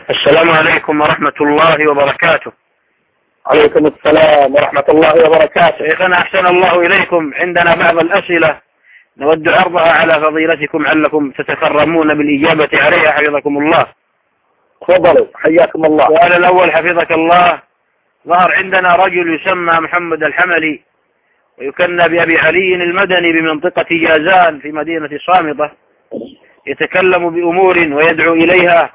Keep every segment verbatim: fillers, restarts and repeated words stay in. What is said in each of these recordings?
السلام عليكم ورحمة الله وبركاته. عليكم السلام ورحمة الله وبركاته. شيخنا أحسن الله إليكم، عندنا بعض الأسئلة نود عرضها على فضيلتكم علكم تتكرمون بالإجابة عليها حفظكم الله. تفضلوا حياكم الله. السؤال الأول حفظك الله، ظهر عندنا رجل يسمى محمد الحملي ويكنى بأبي علي المدني بمنطقة جازان في مدينة صامتة، يتكلم بأمور ويدعو إليها،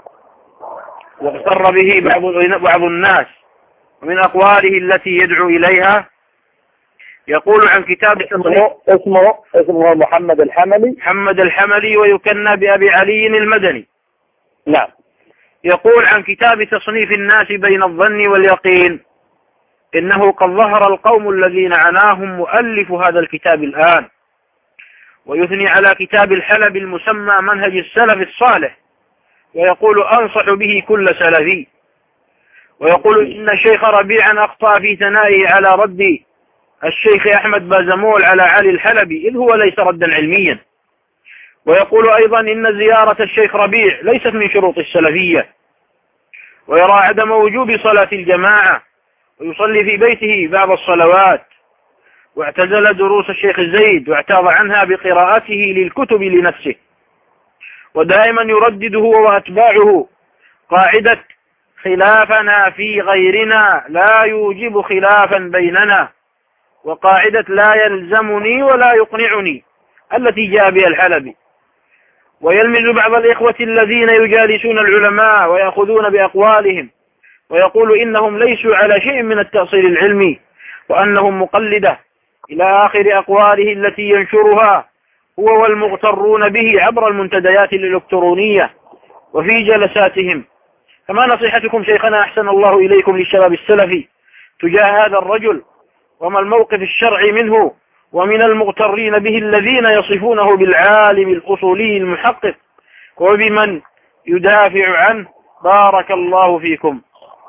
واغتر به بعض بعض الناس، ومن أقواله التي يدعو إليها يقول عن كتاب اسمه اسمه اسمه محمد الحملي محمد الحملي ويكنى بأبي علي المدني. نعم. يقول عن كتاب تصنيف الناس بين الظن واليقين إنه قد ظهر القوم الذين عناهم مؤلف هذا الكتاب الآن، ويثني على كتاب الحلب المسمى منهج السلف الصالح، ويقول أنصح به كل سلفي، ويقول إن الشيخ ربيعا أخطأ في ثنائه على رد الشيخ أحمد بازمول على علي الحلبي إذ هو ليس ردا علميا، ويقول أيضا إن زيارة الشيخ ربيع ليست من شروط السلفية، ويرى عدم وجوب صلاة الجماعة، ويصلي في بيته بعض الصلوات، واعتزل دروس الشيخ الزيد واعتاض عنها بقراءته للكتب لنفسه، ودائما يردد هو وأتباعه قاعدة خلافنا في غيرنا لا يوجب خلافا بيننا، وقاعدة لا يلزمني ولا يقنعني التي جاء بها الحلبي، ويلمز بعض الإخوة الذين يجالسون العلماء ويأخذون بأقوالهم، ويقول إنهم ليسوا على شيء من التأصيل العلمي وأنهم مقلدة إلى آخر أقواله التي ينشرها هو والمغترون به عبر المنتديات الإلكترونية وفي جلساتهم. فما نصيحتكم شيخنا أحسن الله إليكم للشباب السلفي تجاه هذا الرجل، وما الموقف الشرعي منه ومن المغترين به الذين يصفونه بالعالم الأصولي المحقق وبمن يدافع عنه؟ بارك الله فيكم.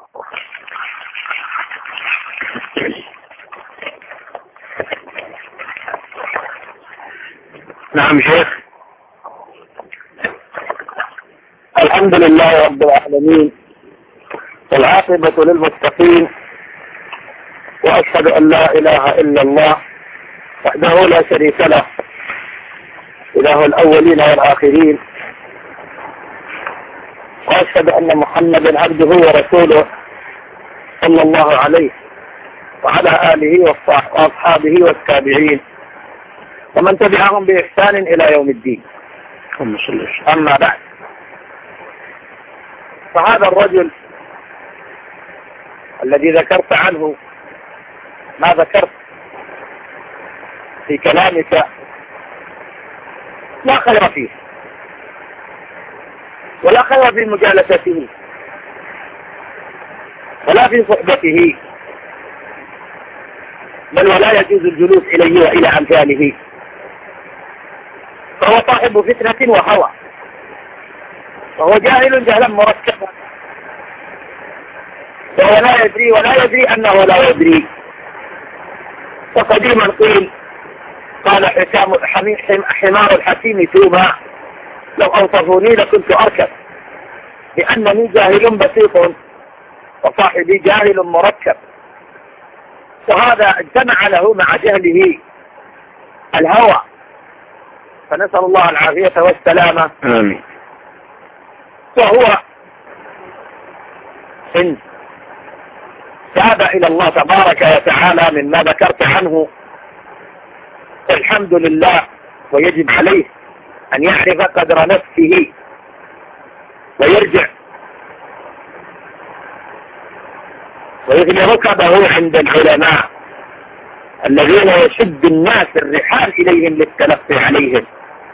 نعم شيخ. الحمد لله رب العالمين، والعاقبة للمتقين، وأشهد أن لا إله إلا الله وحده لا شريك له، إله الأولين والآخرين، وأشهد أن محمدا عبده ورسوله صلى الله عليه وعلى آله وأصحابه والتابعين ومن تبعهم بإحسان إلى يوم الدين. أما بعد، فهذا الرجل الذي ذكرت عنه ما ذكرت في كلامك لا خير فيه، ولا خير في مجالسته ولا في صحبته، بل ولا يجوز الجلوس إليه وإلى أمثاله، فهو صاحب فتنة وهوى، وهو جاهل جهلا مركبا، وهو لا يدري ولا يدري أنه لا يدري. وقديما قيل قال حكام حمار الحكيم توما لو أوصفوني لكنت أركب، لأنني جاهل بسيط وصاحبي جاهل مركب، وهذا اجتمع له مع جهله الهوى، فنسأل الله العافية والسلامة. آمين. وهو إن تاب إلى الله تبارك وتعالى مما ذكرت عنه الحمد لله، ويجب عليه أن يعرف قدر نفسه ويرجع ويغني ركبه عند العلماء الذين يشد الناس الرحال إليهم للتلقي عليهم،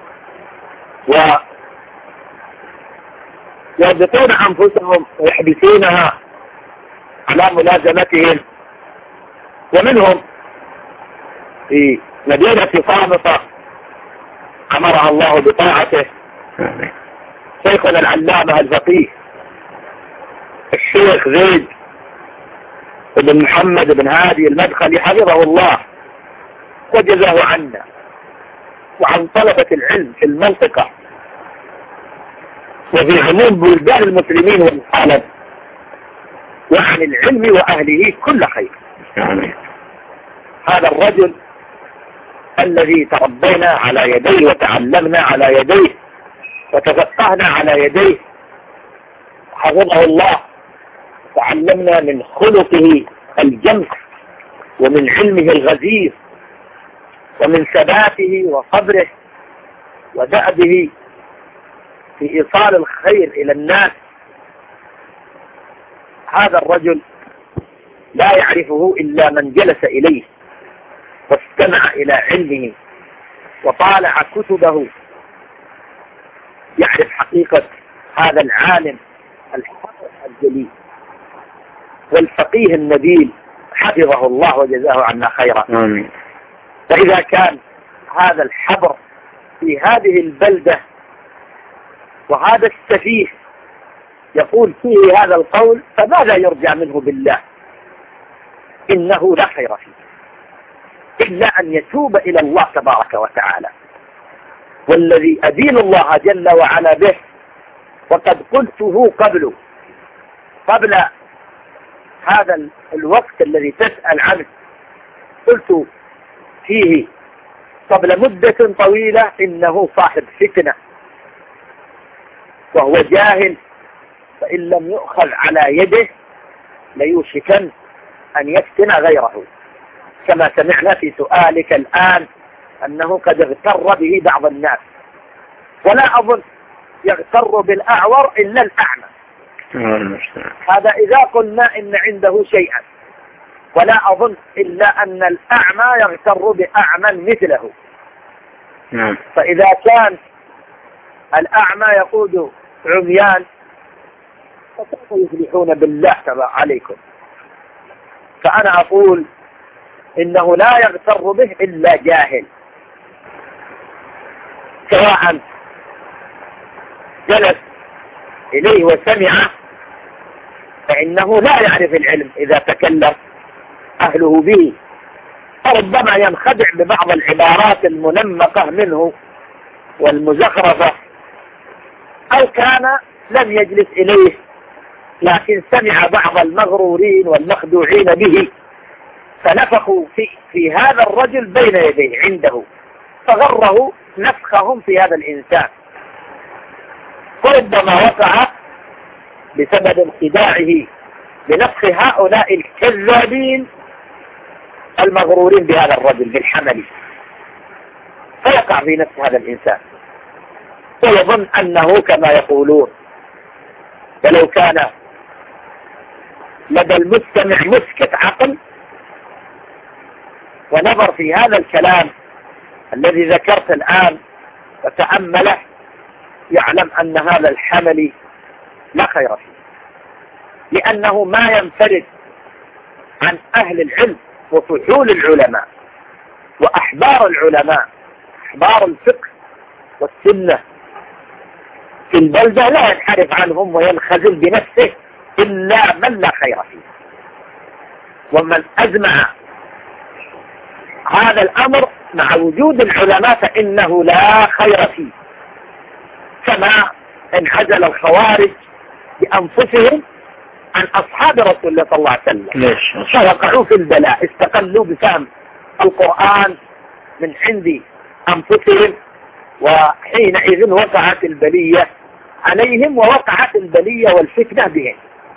ويضبطون أنفسهم ويحبسونها على ملازمتهم. ومنهم في مدينة صامتة أمرها الله بطاعته شيخنا العلامة الفقيه الشيخ زيد بن محمد بن هادي المدخلي حفظه الله وجزاه عنا وعن طلبة العلم في المنطقة وفي عموم بلدان المسلمين والعالم، وعن العلم وأهله كل خير. هذا الرجل الذي تربينا على يديه وتعلمنا على يديه وتفقهنا على يديه، حفظه الله، تعلمنا من خلقه الجمع ومن علمه الغزير ومن ثباته وصبره ودأبه في إيصال الخير إلى الناس. هذا الرجل لا يعرفه إلا من جلس إليه واستمع إلى علمه وطالع كتبه، يعرف حقيقة هذا العالم الجليل والفقيه النبيل، حفظه الله وجزاه عنا خيرا. آمين. فإذا كان هذا الحبر في هذه البلدة وهذا السفيه يقول فيه هذا القول، فماذا يرجع منه بالله؟ إنه لا خير فيه إلا أن يتوب إلى الله تبارك وتعالى، والذي أدين الله جل وعلا به، وقد قلته قبل قبل هذا الوقت الذي تسأل عنه، قلت فيه قبل مدة طويلة إنه صاحب فتنة وهو جاهل، فإن لم يؤخذ على يده ليوشكن أن يفتن غيره، كما سمعنا في سؤالك الآن أنه قد اغتر به بعض الناس، ولا أظن يغتر بالأعور إلا الأعمى. هذا إذا قلنا إن عنده شيئا، ولا أظن إلا أن الأعمى يغتر بأعمى مثله. فإذا كان الأعمى يقود عميان فكيف يفلحون بالله تبارك عليكم؟ فأنا أقول إنه لا يغتر به إلا جاهل، سواء جلس إليه وسمع، فإنه لا يعرف العلم إذا تكلم أهله به، فربما ينخدع ببعض العبارات المنمقة منه والمزخرفة، أو كان لم يجلس إليه لكن سمع بعض المغرورين والمخدوعين به فنفخوا في, في هذا الرجل بين يديه عنده، فغره نفخهم في هذا الإنسان، وربما وقع بسبب انخداعه بنفخ هؤلاء الكذابين المغرورين بهذا الرجل بالحمل، فيقع في نفس هذا الإنسان ويظن أنه كما يقولون. ولو كان لدى المستمع مسكة عقل ونظر في هذا الكلام الذي ذكرت الآن وتأمله، يعلم أن هذا الحمل لا خير فيه، لأنه ما ينفرد عن أهل العلم وفحول العلماء وأحبار العلماء، أحبار الفقه والسنة في البلدة، لا ينحرف عنهم وينخزل بنفسه إلا من لا خير فيه. ومن أجمع هذا الأمر مع وجود العلماء فإنه لا خير فيه، كما انعزل الخوارج بأنفسهم عن أصحاب رسول الله صلى الله عليه وسلم، فوقعوا في البلاء، استقلوا بفهم القرآن من عند أنفسهم، وحينئذ وقعت البلية عليهم ووقعت البلية والفتنة بهم.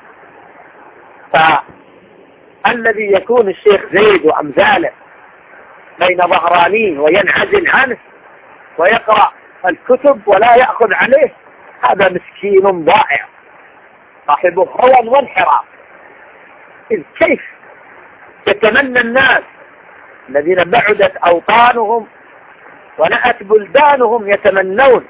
فالذي يكون الشيخ زيد وأمثاله بين ظهرانين وينعزل عنه ويقرأ الكتب ولا يأخذ عليه، هذا مسكين ضائع صاحب هوى وانحراف. إذ كيف يتمنى الناس الذين بعدت أوطانهم ونأت بلدانهم يتمنون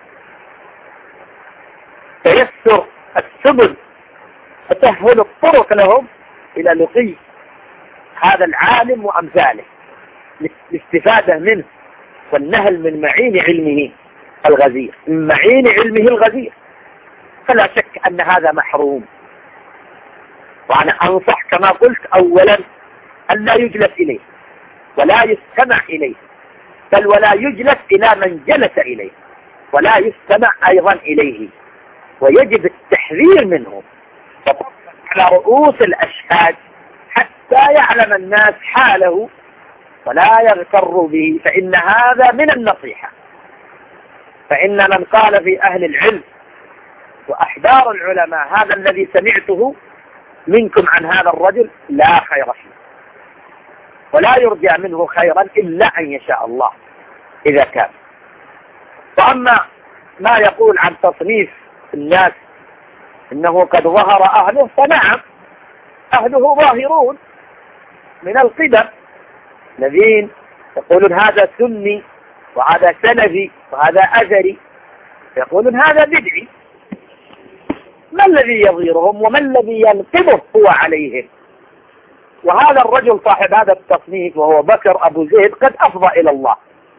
تيسر السبل وتسهل الطرق لهم إلى لقي هذا العالم وأمثاله الاستفادة منه والنهل من معين علمه الغزير، من معين علمه الغزير، فلا شك أن هذا محروم. وأنا أنصح كما قلت أولا أن لا يجلس إليه ولا يستمع إليه، بل ولا يجلس إلى من جلس إليه، ولا يستمع أيضا إليه، ويجب التحذير منه على رؤوس الأشهاد حتى يعلم الناس حاله ولا يغتروا به، فإن هذا من النصيحة. فإن من قال في أهل العلم وأحبار العلماء هذا الذي سمعته منكم عن هذا الرجل لا خير فيه، ولا يرجى منه خيرا إلا أن يشاء الله إذا كان. وأما ما يقول عن تصنيف الناس إنه قد ظهر أهله، فنعم أهله ظاهرون من القدم الذين يقولون هذا سني وهذا سلفي وهذا أثري، يقولون هذا بدعي. ما الذي يظهرهم وما الذي ينقضه هو عليهم؟ وهذا الرجل صاحب هذا التصنيف وهو بكر أبو زيد قد أفضى إلى الله،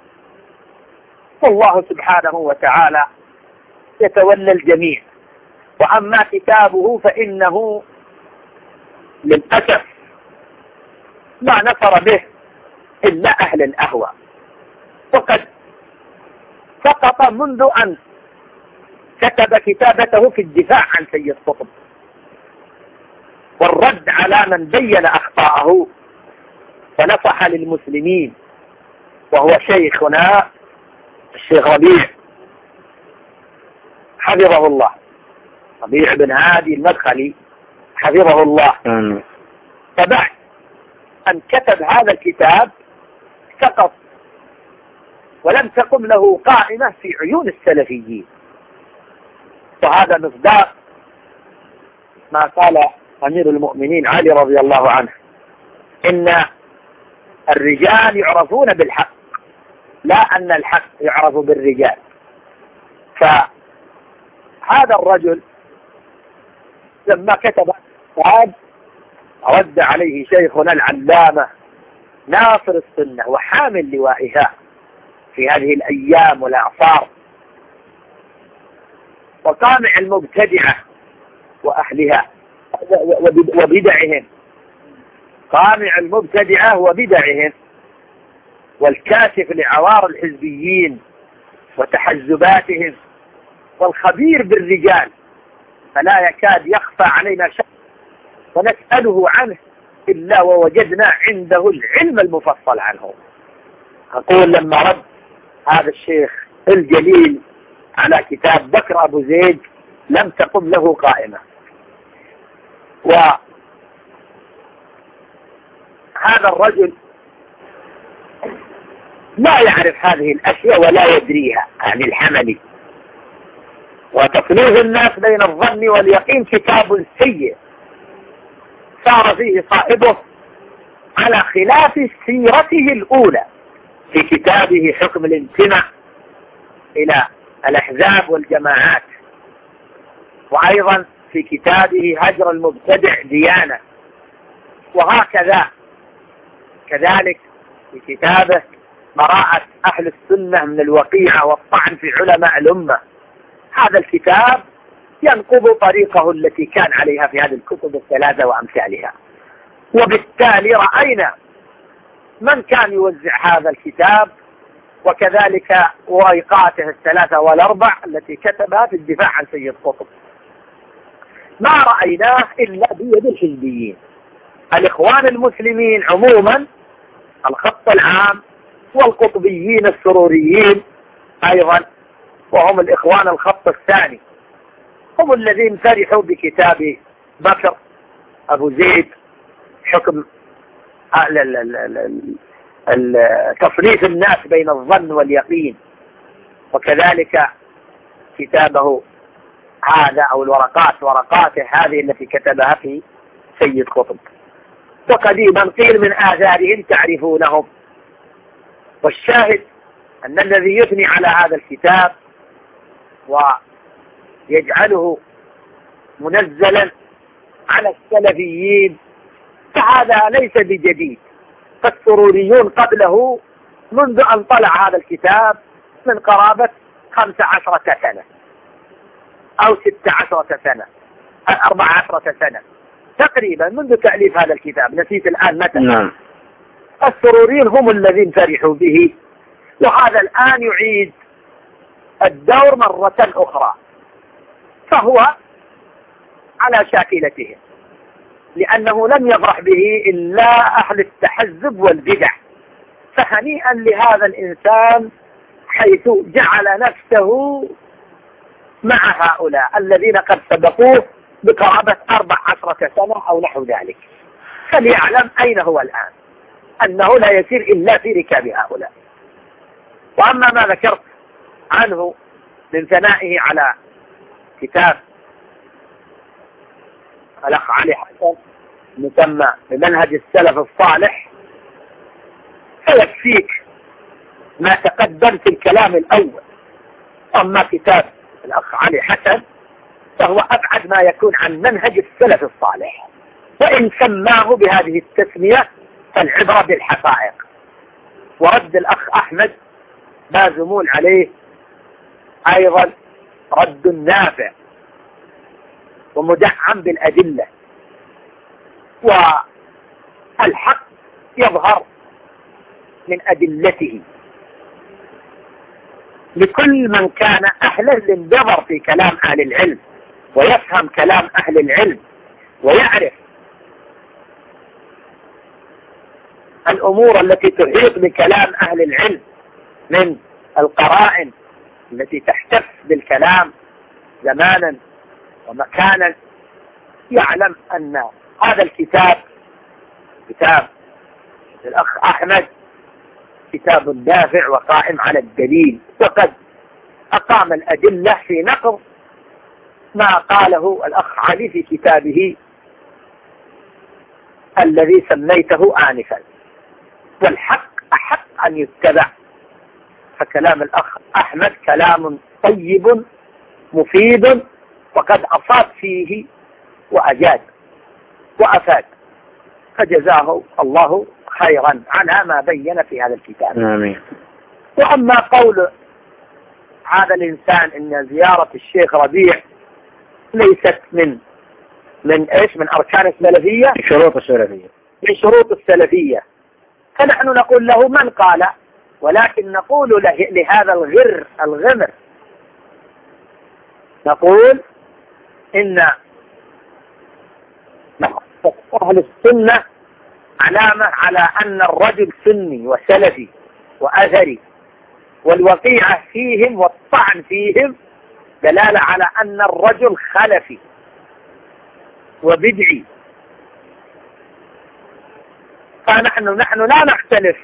والله سبحانه وتعالى يتولى الجميع. وأما كتابه فإنه للأسف ما نصر به إلا أهل الأهواء، وقد سقط منذ أن كتب كتابته في الدفاع عن سيد قطب والرد على من بين أخطاءه ونصح للمسلمين، وهو شيخنا الشيخ ربيع حفظه الله، ربيع بن هادي المدخلي حفظه الله. فبعد أن كتب هذا الكتاب سقط ولم تقم له قائمة في عيون السلفيين، وهذا مصداق ما قال أمير المؤمنين علي رضي الله عنه: إن الرجال يعرفون بالحق لا أن الحق يعرف بالرجال. فهذا الرجل لما كتب هذا رد عليه شيخنا العلامة ناصر السنة وحامل لوائها في هذه الأيام والأعصار، وقامع المبتدعة وأهلها وبدعهم، قامع المبتدعة وبدعهم، والكاشف لعوار الحزبيين وتحزباتهم، والخبير بالرجال، فلا يكاد يخفى علينا شيء ونسأله عنه إلا ووجدنا عنده العلم المفصل عنه. أقول لما رد هذا الشيخ الجليل على كتاب بكر أبو زيد لم تقم له قائمة. وهذا الرجل لا يعرف هذه الأشياء ولا يدريها عن الحملي. وتصنيف الناس بين الظن واليقين كتاب سيء صار فيه صاحبه على خلاف سيرته الأولى في كتابه حكم الانتماء إلى الأحزاب والجماعات، وأيضا في كتابه هجر المبتدع ديانة، وهكذا كذلك في كتابه براءة أهل السنة من الوقيعة والطعن في علماء الأمة. هذا الكتاب ينقض طريقه التي كان عليها في هذه الكتب الثلاثة وأمثالها. وبالتالي رأينا من كان يوزع هذا الكتاب وكذلك ورقاته الثلاثة والأربع التي كتبها في الدفاع عن سيد قطب، ما رأيناه إلا بيد الحزبيين. الإخوان المسلمين عموما الخط العام، والقطبيين السروريين أيضا وهم الإخوان الخط الثاني، هم الذين فرحوا بكتاب بكر أبو زيد حكم تصنيف الناس بين الظن واليقين، وكذلك كتابه هذا أو الورقات ورقاته هذه التي كتبها في سيد قطب. وقديما قيل من آثارهم تعرفونهم. والشاهد أن الذي يثني على هذا الكتاب ويجعله منزلا على السلفيين فهذا ليس بجديد، فالسروريون قبله منذ أن طلع هذا الكتاب من قرابة خمس عشرة سنة أو ست عشرة سنة أربع عشرة سنة تقريبا منذ تأليف هذا الكتاب، نسيت الآن متى. نعم. السروريين هم الذين فرحوا به، وهذا الآن يعيد الدور مرة أخرى. فهو على شاكلتهم، لأنه لم يفرح به إلا أهل التحزب والبدع. فهنيئا لهذا الإنسان حيث جعل نفسه مع هؤلاء الذين قد سبقوه بقرابة أربع عشرة سنة أو نحو ذلك، فليعلم أين هو الآن، أنه لا يسير إلا في ركاب هؤلاء. وأما ما ذكرت عنه من ثنائه على كتاب الأخ علي حسن مسمى بمنهج السلف الصالح، فيكفيك ما تقدم في الكلام الأول. أما كتاب الأخ علي حسن فهو أبعد ما يكون عن منهج السلف الصالح، وإن سماه بهذه التسمية فالعبرة بالحقائق. ورد الأخ أحمد بازمون عليه أيضا رد نافع ومدعم بالأدلة، والحق يظهر من أدلته لكل من كان أهلا للنظر في كلام أهل العلم ويفهم كلام أهل العلم ويعرف الأمور التي تحيط بكلام أهل العلم من القرائن التي تحتف بالكلام زمانا ومكانا، يعلم أن هذا الكتاب كتاب الأخ أحمد كتاب دافع وقائم على الدليل، وقد أقام الأدلة في نقض ما قاله الأخ علي في كتابه الذي سميته آنفا. والحق أحق أن يتبع، فكلام الأخ أحمد كلام طيب مفيد، وقد أصاب فيه وأجاد وأفاد، فجزاه الله خيرا على ما بين في هذا الكتاب. آمين. وأما قول هذا الإنسان إن زيارة الشيخ ربيع ليست من من إيش من أركان السلفية، شروط السلفية، من شروط السلفية، فنحن نقول له من قال، ولكن نقول له لهذا الغر الغمر، نقول إن أهل السنة علامة على أن الرجل سني وسلفي وأثري، والوقيعة فيهم والطعن فيهم دلالة على أن الرجل خلفي وبدعي. فنحن نحن لا نختلف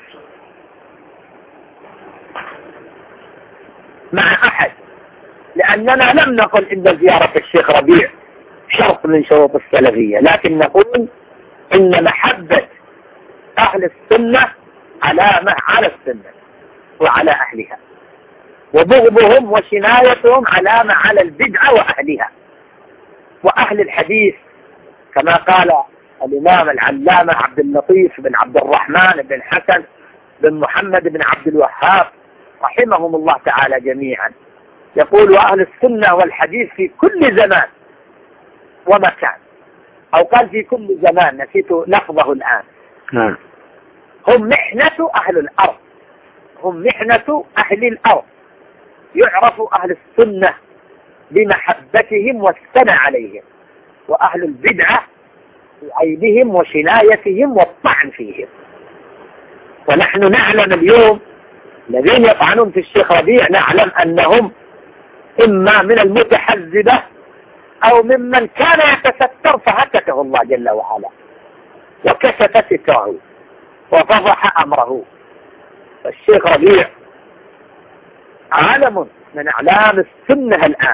مع أحد، لأننا لم نقل إن زيارة الشيخ ربيع شرط من شروط السلفية، لكن نقول إن محبة أهل السنة علامة على السنة وعلى أهلها، وبغضهم وشنايتهم علامة على البدعة وأهلها وأهل الحديث، كما قال الإمام العلامة عبد اللطيف بن عبد الرحمن بن حسن بن محمد بن عبد الوهاب رحمهم الله تعالى جميعا، يقول وأهل السنة والحديث في كل زمان ومكان، أو قال في كل زمان، نسيت لفظه الآن، نعم، هم محنة أهل الأرض، هم محنة أهل الأرض، يعرف أهل السنة بمحبتهم والثناء عليهم، وأهل البدعة بعيبهم وشنايتهم والطعن فيهم. ونحن نعلم اليوم الذين يطعنون في الشيخ ربيع نعلم أنهم إما من المتحزبة أو ممن كان يتستر فهتكه الله جل وعلا وكشف ستره وفضح أمره. فالشيخ ربيع عالم من أعلام السنة الآن،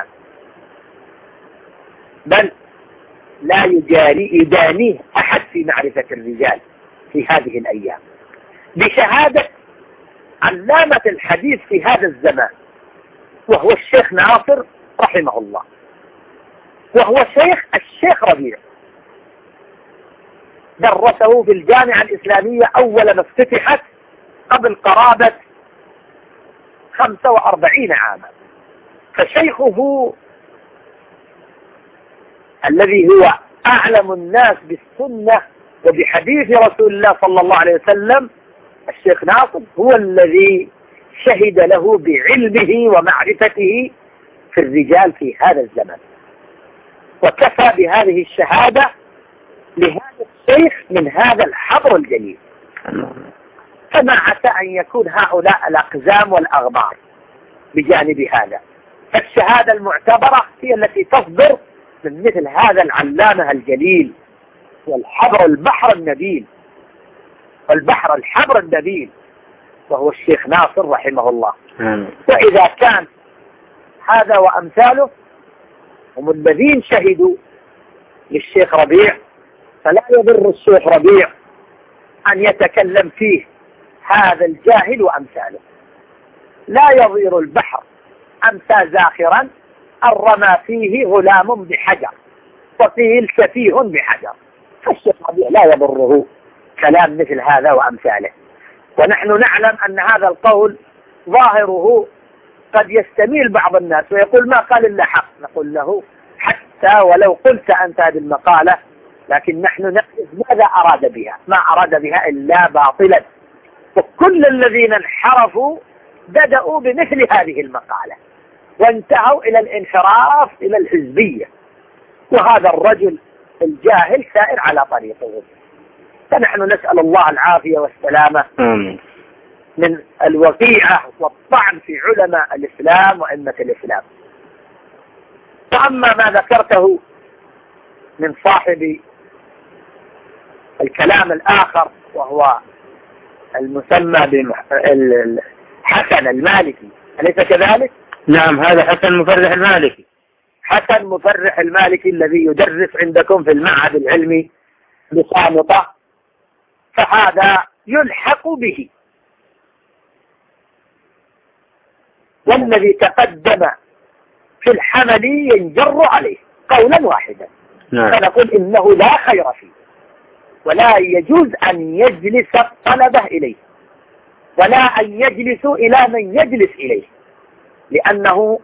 بل لا يجاري يدانيه أحد في معرفة الرجال في هذه الأيام، بشهادة علامة الحديث في هذا الزمان وهو الشيخ ناصر رحمه الله، وهو شيخ الشيخ ربيع، درسه في الجامعة الإسلامية أول ما افتتحت قبل قرابة خمسة وأربعين عاما. فشيخه الذي هو أعلم الناس بالسنة وبحديث رسول الله صلى الله عليه وسلم الشيخ ناصر هو الذي شهد له بعلمه ومعرفته في الرجال في هذا الزمن، وكفى بهذه الشهادة لهذا الشيخ من هذا الحبر الجليل. فما عسى أن يكون هؤلاء الأقزام والأغمار بجانب هذا. فالشهادة المعتبرة هي التي تصدر من مثل هذا العلامة الجليل والحبر البحر النبيل والبحر الحبر النبيل وهو الشيخ ناصر رحمه الله. وإذا كان هذا وأمثاله هم الذين شهدوا للشيخ ربيع، فلا يضر الشيخ ربيع أن يتكلم فيه هذا الجاهل وأمثاله. لا يضير البحر أمسى زاخرا أن رمى فيه غلام بحجر وفيه السفيه بحجر. فالشيخ ربيع لا يضره كلام مثل هذا وأمثاله. ونحن نعلم أن هذا القول ظاهره قد يستميل بعض الناس ويقول ما قال إلا حق. نقول له حتى ولو قلت أنت هذه المقالة، لكن نحن نعرف ماذا أراد بها، ما أراد بها إلا باطلا. وكل الذين انحرفوا بدأوا بمثل هذه المقالة وانتهوا إلى الانحراف إلى الحزبية، وهذا الرجل الجاهل سائر على طريقه. فنحن نسأل الله العافية والسلامة من الوقيعة والطعن في علماء الإسلام وأئمة الإسلام. فأما ما ذكرته من صاحب الكلام الآخر وهو المسمى بحسن المالكي، أليس كذلك؟ نعم، هذا حسن مفرح المالكي. حسن مفرح المالكي الذي يدرس عندكم في المعهد العلمي بصامطة، فهذا يلحق به. والذي تقدم في الحمل ينجر عليه قولا واحدا. نعم. فنقول إنه لا خير فيه، ولا يجوز أن يجلس الطلبة إليه، ولا أن يجلسوا إلى من يجلس إليه، لأنه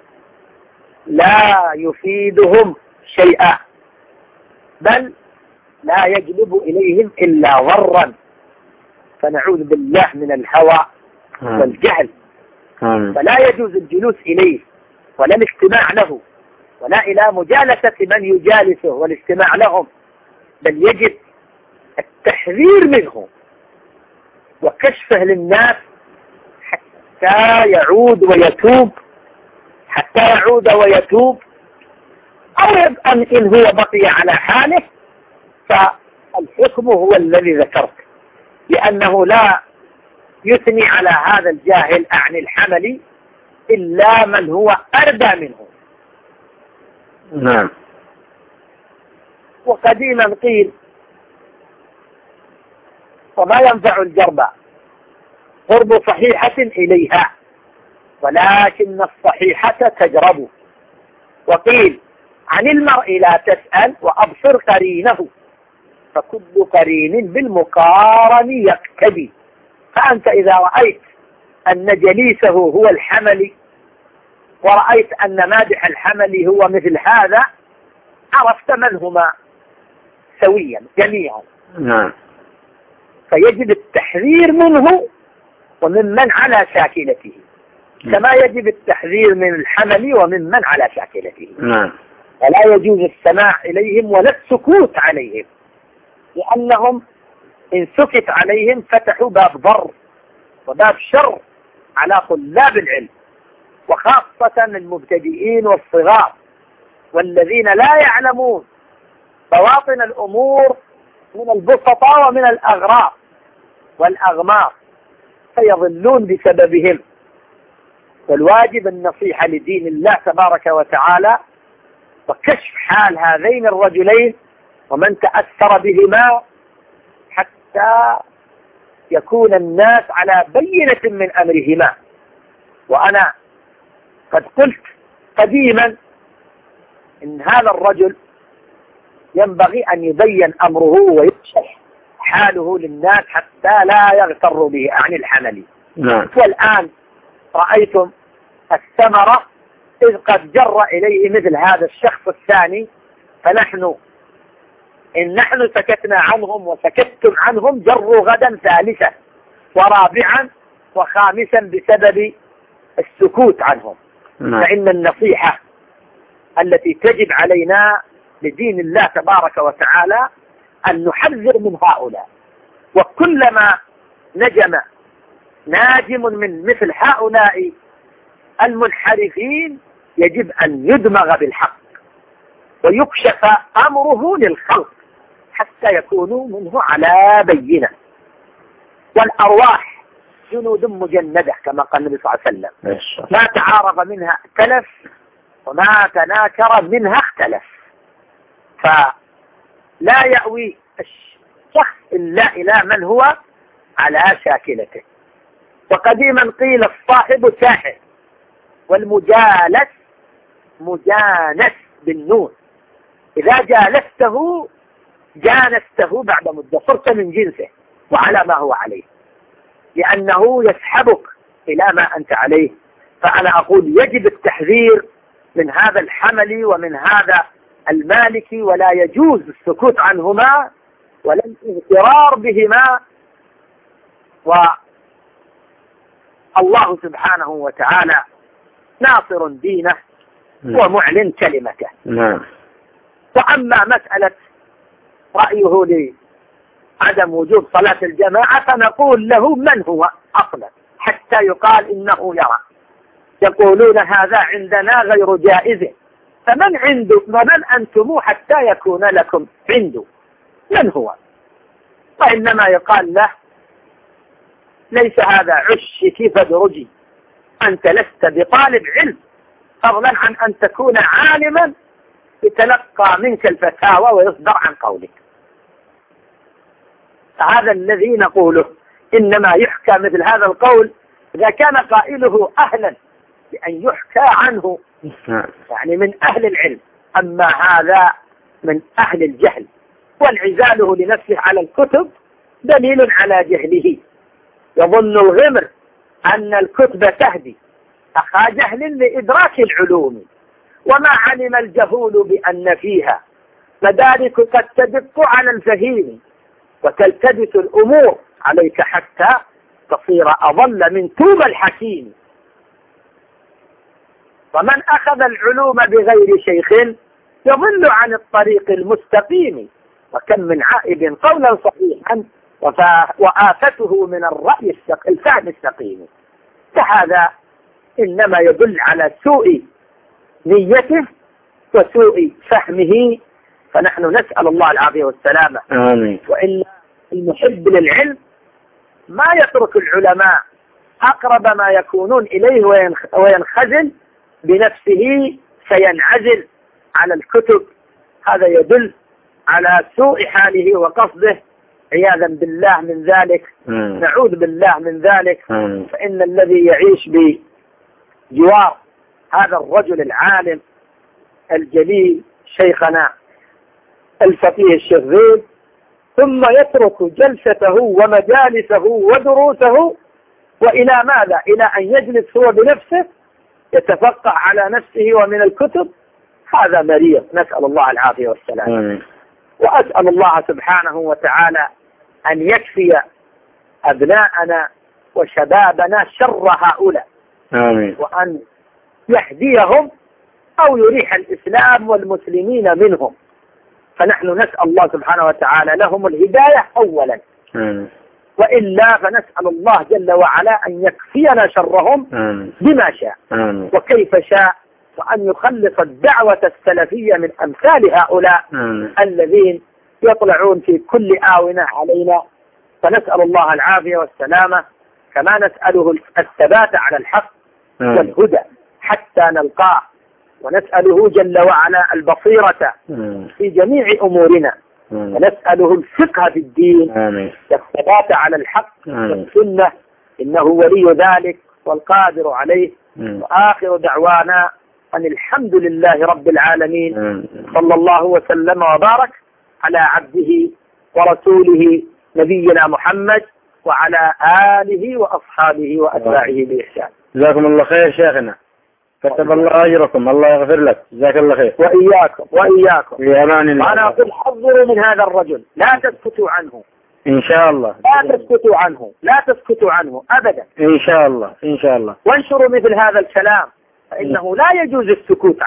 لا يفيدهم شيئا، بل لا يجلب إليهم إلا ضرا. فنعوذ بالله من الهوى والجهل. فلا يجوز الجلوس إليه ولا الاستماع له ولا إلى مجالسة من يجالسه والاستماع لهم، بل يجب التحذير منه وكشفه للناس حتى يعود ويتوب حتى يعود ويتوب أو يبقى إن هو بقي على حاله فالحكم هو الذي ذكرت، لأنه لا يثني على هذا الجاهل عن الحمل إلا من هو أردى منه. نعم. وقديما قيل وما ينفع الجرب قرب صحيحة إليها ولكن الصحيحة تجرب. وقيل عن المرء لا تسأل وأبصر قرينه فكل قرين بالمقارن يقتدي. فأنت إذا رأيت أن جليسه هو الحمل ورأيت أن مادح الحمل هو مثل هذا عرفت من هما سويا جميعا. نعم. فيجب التحذير منه وممن على شاكلته كما يجب التحذير من الحمل وممن على شاكلته. نعم. ولا يجوز السماع إليهم ولا السكوت عليهم، لأنهم إن سكت عليهم فتحوا باب ضر وباب شر على طلاب العلم، وخاصة المبتدئين والصغار والذين لا يعلمون بواطن الأمور من البسطاء ومن الأغراض والأغمار فيضلون بسببهم. والواجب النصيحة لدين الله تبارك وتعالى وكشف حال هذين الرجلين ومن تأثر بهما حتى يكون الناس على بينة من أمرهما. وأنا قد قلت قديما إن هذا الرجل ينبغي أن يبين أمره ويكشف حاله للناس حتى لا يغتر به عن الحمل. نعم. والآن رأيتم الثمرة إذ قد جر إليه مثل هذا الشخص الثاني، فنحن إن نحن سكتنا عنهم وسكتتم عنهم جروا غدا ثالثا ورابعا وخامسا بسبب السكوت عنهم. نعم. فإن النصيحة التي تجب علينا لدين الله تبارك وتعالى أن نحذر من هؤلاء. وكلما نجم ناجم من مثل هؤلاء المنحرفين يجب أن يدمغ بالحق ويكشف أمره للخلق حتى يكونوا منه على بينة. والأرواح جنود مجندة كما قال النبي صلى الله عليه وسلم، ما تعارف منها ائتلف وما تناكر منها اختلف. فلا يأوي الشخص إلا إلى من هو على شاكلته. وقديما قيل الصاحب ساحر والمجالس مجانس بالنون، إذا جالسته جانسته بعد مدة، صرت من جنسه وعلى ما هو عليه، لأنه يسحبك إلى ما أنت عليه. فأنا أقول يجب التحذير من هذا الحمل ومن هذا المالكي، ولا يجوز السكوت عنهما ولا الاغترار بهما. والله سبحانه وتعالى ناصر دينه ومعلن كلمته. وأما مسألة رأيه لعدم وجوب صلاة الجماعة فنقول له من هو أصلا حتى يقال إنه يرى. يقولون هذا عندنا غير جائز، فمن عنده ومن أنتم حتى يكون لكم عنده من هو؟ وإنما يقال له ليس هذا عشك فدرجي، أنت لست بطالب علم فضلا عن أن تكون عالما يتلقى منك الفتاوى ويصدر عن قولك. هذا الذي نقوله إنما يحكى مثل هذا القول إذا كان قائله أهلا لأن يحكى عنه، يعني من أهل العلم. أما هذا من أهل الجهل، وانعزاله لنفسه على الكتب دليل على جهله. يظن الغمر أن الكتب تهدي أخا جهل لإدراك العلوم، وما علم الجهول بأن فيها مدارك قد تدق على الفهيم، وتلتبس الأمور عليك حتى تصير أضل من توب الحكيم. ومن أخذ العلوم بغير شيخ يضل عن الطريق المستقيم، وكم من عائب قولا صحيحا وآفته من الرأي الفهم السقيم. فهذا إنما يدل على سوء نيته وسوء فهمه، فنحن نسأل الله العافية والسلامة. آمين. وإن المحب للعلم ما يترك العلماء أقرب ما يكونون إليه وينخزل بنفسه فينعزل على الكتب. هذا يدل على سوء حاله وقصده، عياذا بالله من ذلك. مم. نعوذ بالله من ذلك. مم. فإن الذي يعيش بجوار هذا الرجل العالم الجليل شيخنا الفقيه الشيخ زيد ثم يترك جلسته ومجالسه ودروسه، وإلى ماذا؟ إلى أن يجلس هو بنفسه يتفقه على نفسه ومن الكتب، هذا مريض، نسأل الله العافية والسلام. وأسأل الله سبحانه وتعالى أن يكفي أبناءنا وشبابنا شر هؤلاء. آمين. وأن يهديهم أو يريح الإسلام والمسلمين منهم. فنحن نسأل الله سبحانه وتعالى لهم الهداية أولا. آمين. وإلا فنسأل الله جل وعلا أن يكفينا شرهم آمين. بما شاء آمين. وكيف شاء، وأن يخلص الدعوة السلفية من أمثال هؤلاء آمين. الذين يطلعون في كل آونة علينا. فنسأل الله العافية والسلامة، كما نسأله الثبات على الحق آمين. والهدى حتى نلقاه، ونسأله جل وعلا البصيرة آمين. في جميع أمورنا، آمين. ونسأله الفقه في الدين آمين. والثبات على الحق آمين. والسنة، إنه ولي ذلك والقادر عليه. آمين. وآخر دعوانا أن الحمد لله رب العالمين. آمين. صلى الله وسلم وبارك على عبده ورسوله نبينا محمد وعلى آله وأصحابه وأتباعه بإحسان. جزاكم الله خير شيخنا، كتب الله أجركم، الله يغفر لك، جزاك الله خير. وإياكم وإياكم. في أمان الله. وأنا أقول حذروا من هذا الرجل، لا تسكتوا عنه إن شاء الله، لا تسكتوا عنه لا تسكتوا عنه أبدا إن شاء الله إن شاء الله. وانشروا مثل هذا الكلام، فإنه لا يجوز السكوت عنه.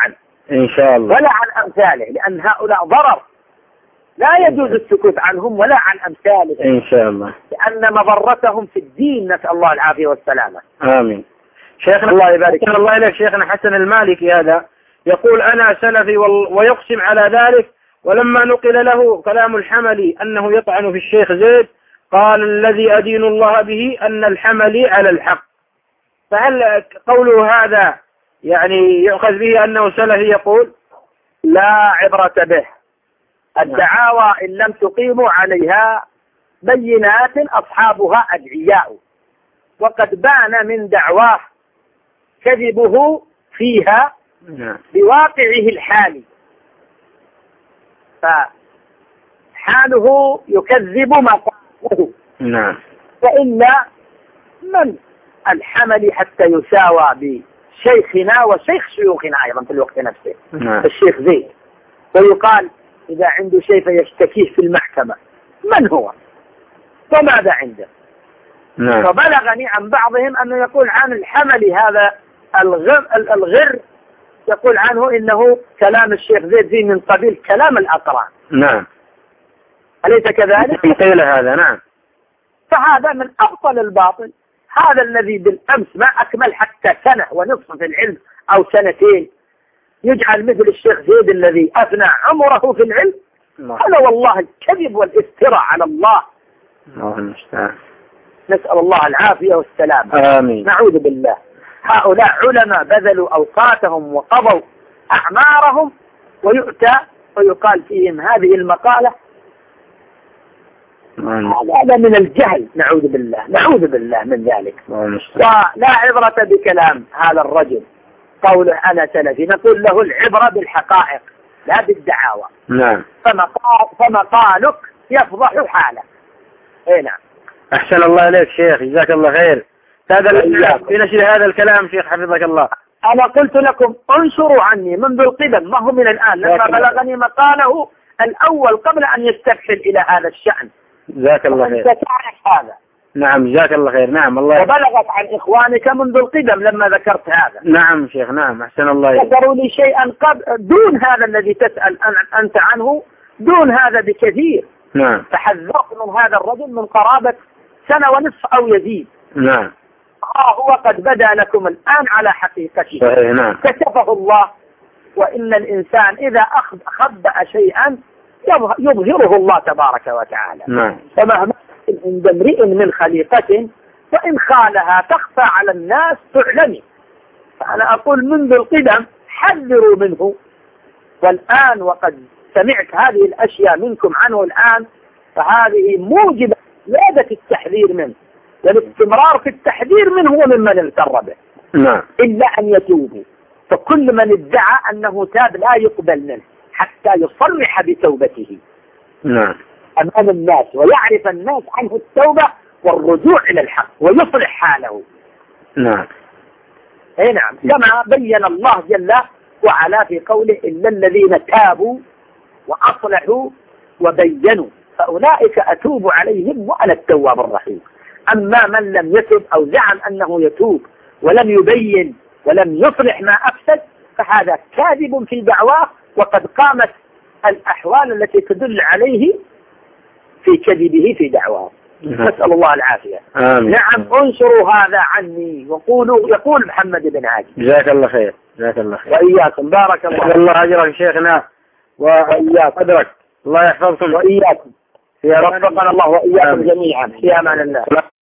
إن شاء الله، ولا عن أمثاله، لأن هؤلاء ضرر لا يجوز السكوت عنهم ولا عن أمثالهم إن شاء الله، لأن مضرتهم في الدين نسأل الله العافية والسلامة. آمين. شيخنا الله يبارك الله إليك، شيخنا حسن المالكي هذا يقول أنا سلفي ويقسم على ذلك، ولما نقل له كلام الحملي أنه يطعن في الشيخ زيد قال الذي أدين الله به أن الحملي على الحق. فهل قوله هذا يعني يؤخذ به أنه سلفي يقول؟ لا عبرة به. الدعاوى إن لم تقيموا عليها بينات أصحابها أدعياء، وقد بان من دعواه كذبه فيها بواقعه الحالي، فحاله يكذب مقاله. نعم. فإلا من الحمل حتى يساوى بشيخنا وشيخ شيوخنا أيضا في الوقت نفسه. نعم. الشيخ زيد، ويقال إذا عنده شيء فيشتكيه في المحكمة، من هو وماذا عنده؟ نعم. فبلغني عن بعضهم أنه يقول عن الحمل هذا الغر, الغر يقول عنه إنه كلام الشيخ زيد فيه من قبيل كلام الأقران. نعم. أليس كذلك؟ قيل هذا. نعم. فهذا من أبطل الباطل، هذا الذي بالأمس ما أكمل حتى سنة ونصف في العلم أو سنتين يجعل مثل الشيخ زيد الذي أفنى عمره في العلم. هذا والله الكذب والافتراء على الله. الله المستعان. نسأل الله العافية والسلام. آمين. نعوذ بالله. هؤلاء علماء بذلوا أوقاتهم وقضوا أعمارهم، ويؤتى ويقال فيهم هذه المقالة. هذا من الجهل، نعوذ بالله، نعوذ بالله من ذلك. ولا عبرة بكلام هذا الرجل قوله أنا سلفي، نقول له العبرة بالحقائق لا بالدعاوى. نعم. فمقالك يفضح حاله. اي نعم. أحسن الله إليك شيخ، جزاك الله خير. هذا في نشر هذا الكلام شيخ حفظك الله. أنا قلت لكم انشروا عني منذ القدم، ما هو من الآن، لما بلغني مقاله الأول قبل أن يستفحل إلى هذا الشأن. جزاك الله خير. تعرف هذا. نعم جزاك الله خير. نعم الله. وبلغت عن إخوانك منذ القدم لما ذكرت هذا. نعم شيخ. نعم أحسن الله إليك. ذكروا لي شيئا قبل دون هذا الذي تسأل أنت عنه، دون هذا بكثير. نعم. تحذرت من هذا الرجل من قرابة سنة ونصف أو يزيد. نعم. آه هو قد بدا لكم الآن على حقيقته. صحيح. نعم. كشفه الله. وإن الإنسان إذا خبأ شيئا يظهره الله تبارك وتعالى. نعم. فمهما عند امرئ من خليقة فإن خالها تخفى على الناس تعلمي. فأنا أقول منذ القدم حذروا منه، والآن وقد سمعت هذه الأشياء منكم عنه الآن، فهذه موجبة زيادة التحذير منه والاستمرار في التحذير منه وممن اغتر به. نعم. إلا أن يتوبوا، فكل من ادعى أنه تاب لا يقبل منه حتى يصرح بتوبته. نعم. أمام الناس ويعرف الناس عنه التوبة والرجوع إلى الحق ويصلح حاله. نعم. أي نعم. كما بين الله جل وعلا في قوله إلا الذين تابوا وأصلحوا وبينوا فأولئك أتوب عليهم وأنا التواب الرحيم. أما من لم يتب أو زعم أنه يتوب ولم يبين ولم يصلح ما أفسد فهذا كاذب في دعواه، وقد قامت الأحوال التي تدل عليه في كذبه في دعواه. نسأل الله العافية. آمين. نعم. انشروا هذا عني وقولوا، يقول محمد بن هادي. جزاك الله خير. جزاك الله خير. وإياكم. بارك الله. الله أجرك شيخنا وإياك أدرك. الله يحفظكم وإياكم. يا وفقنا الله وإياكم جميعا في أمان الله.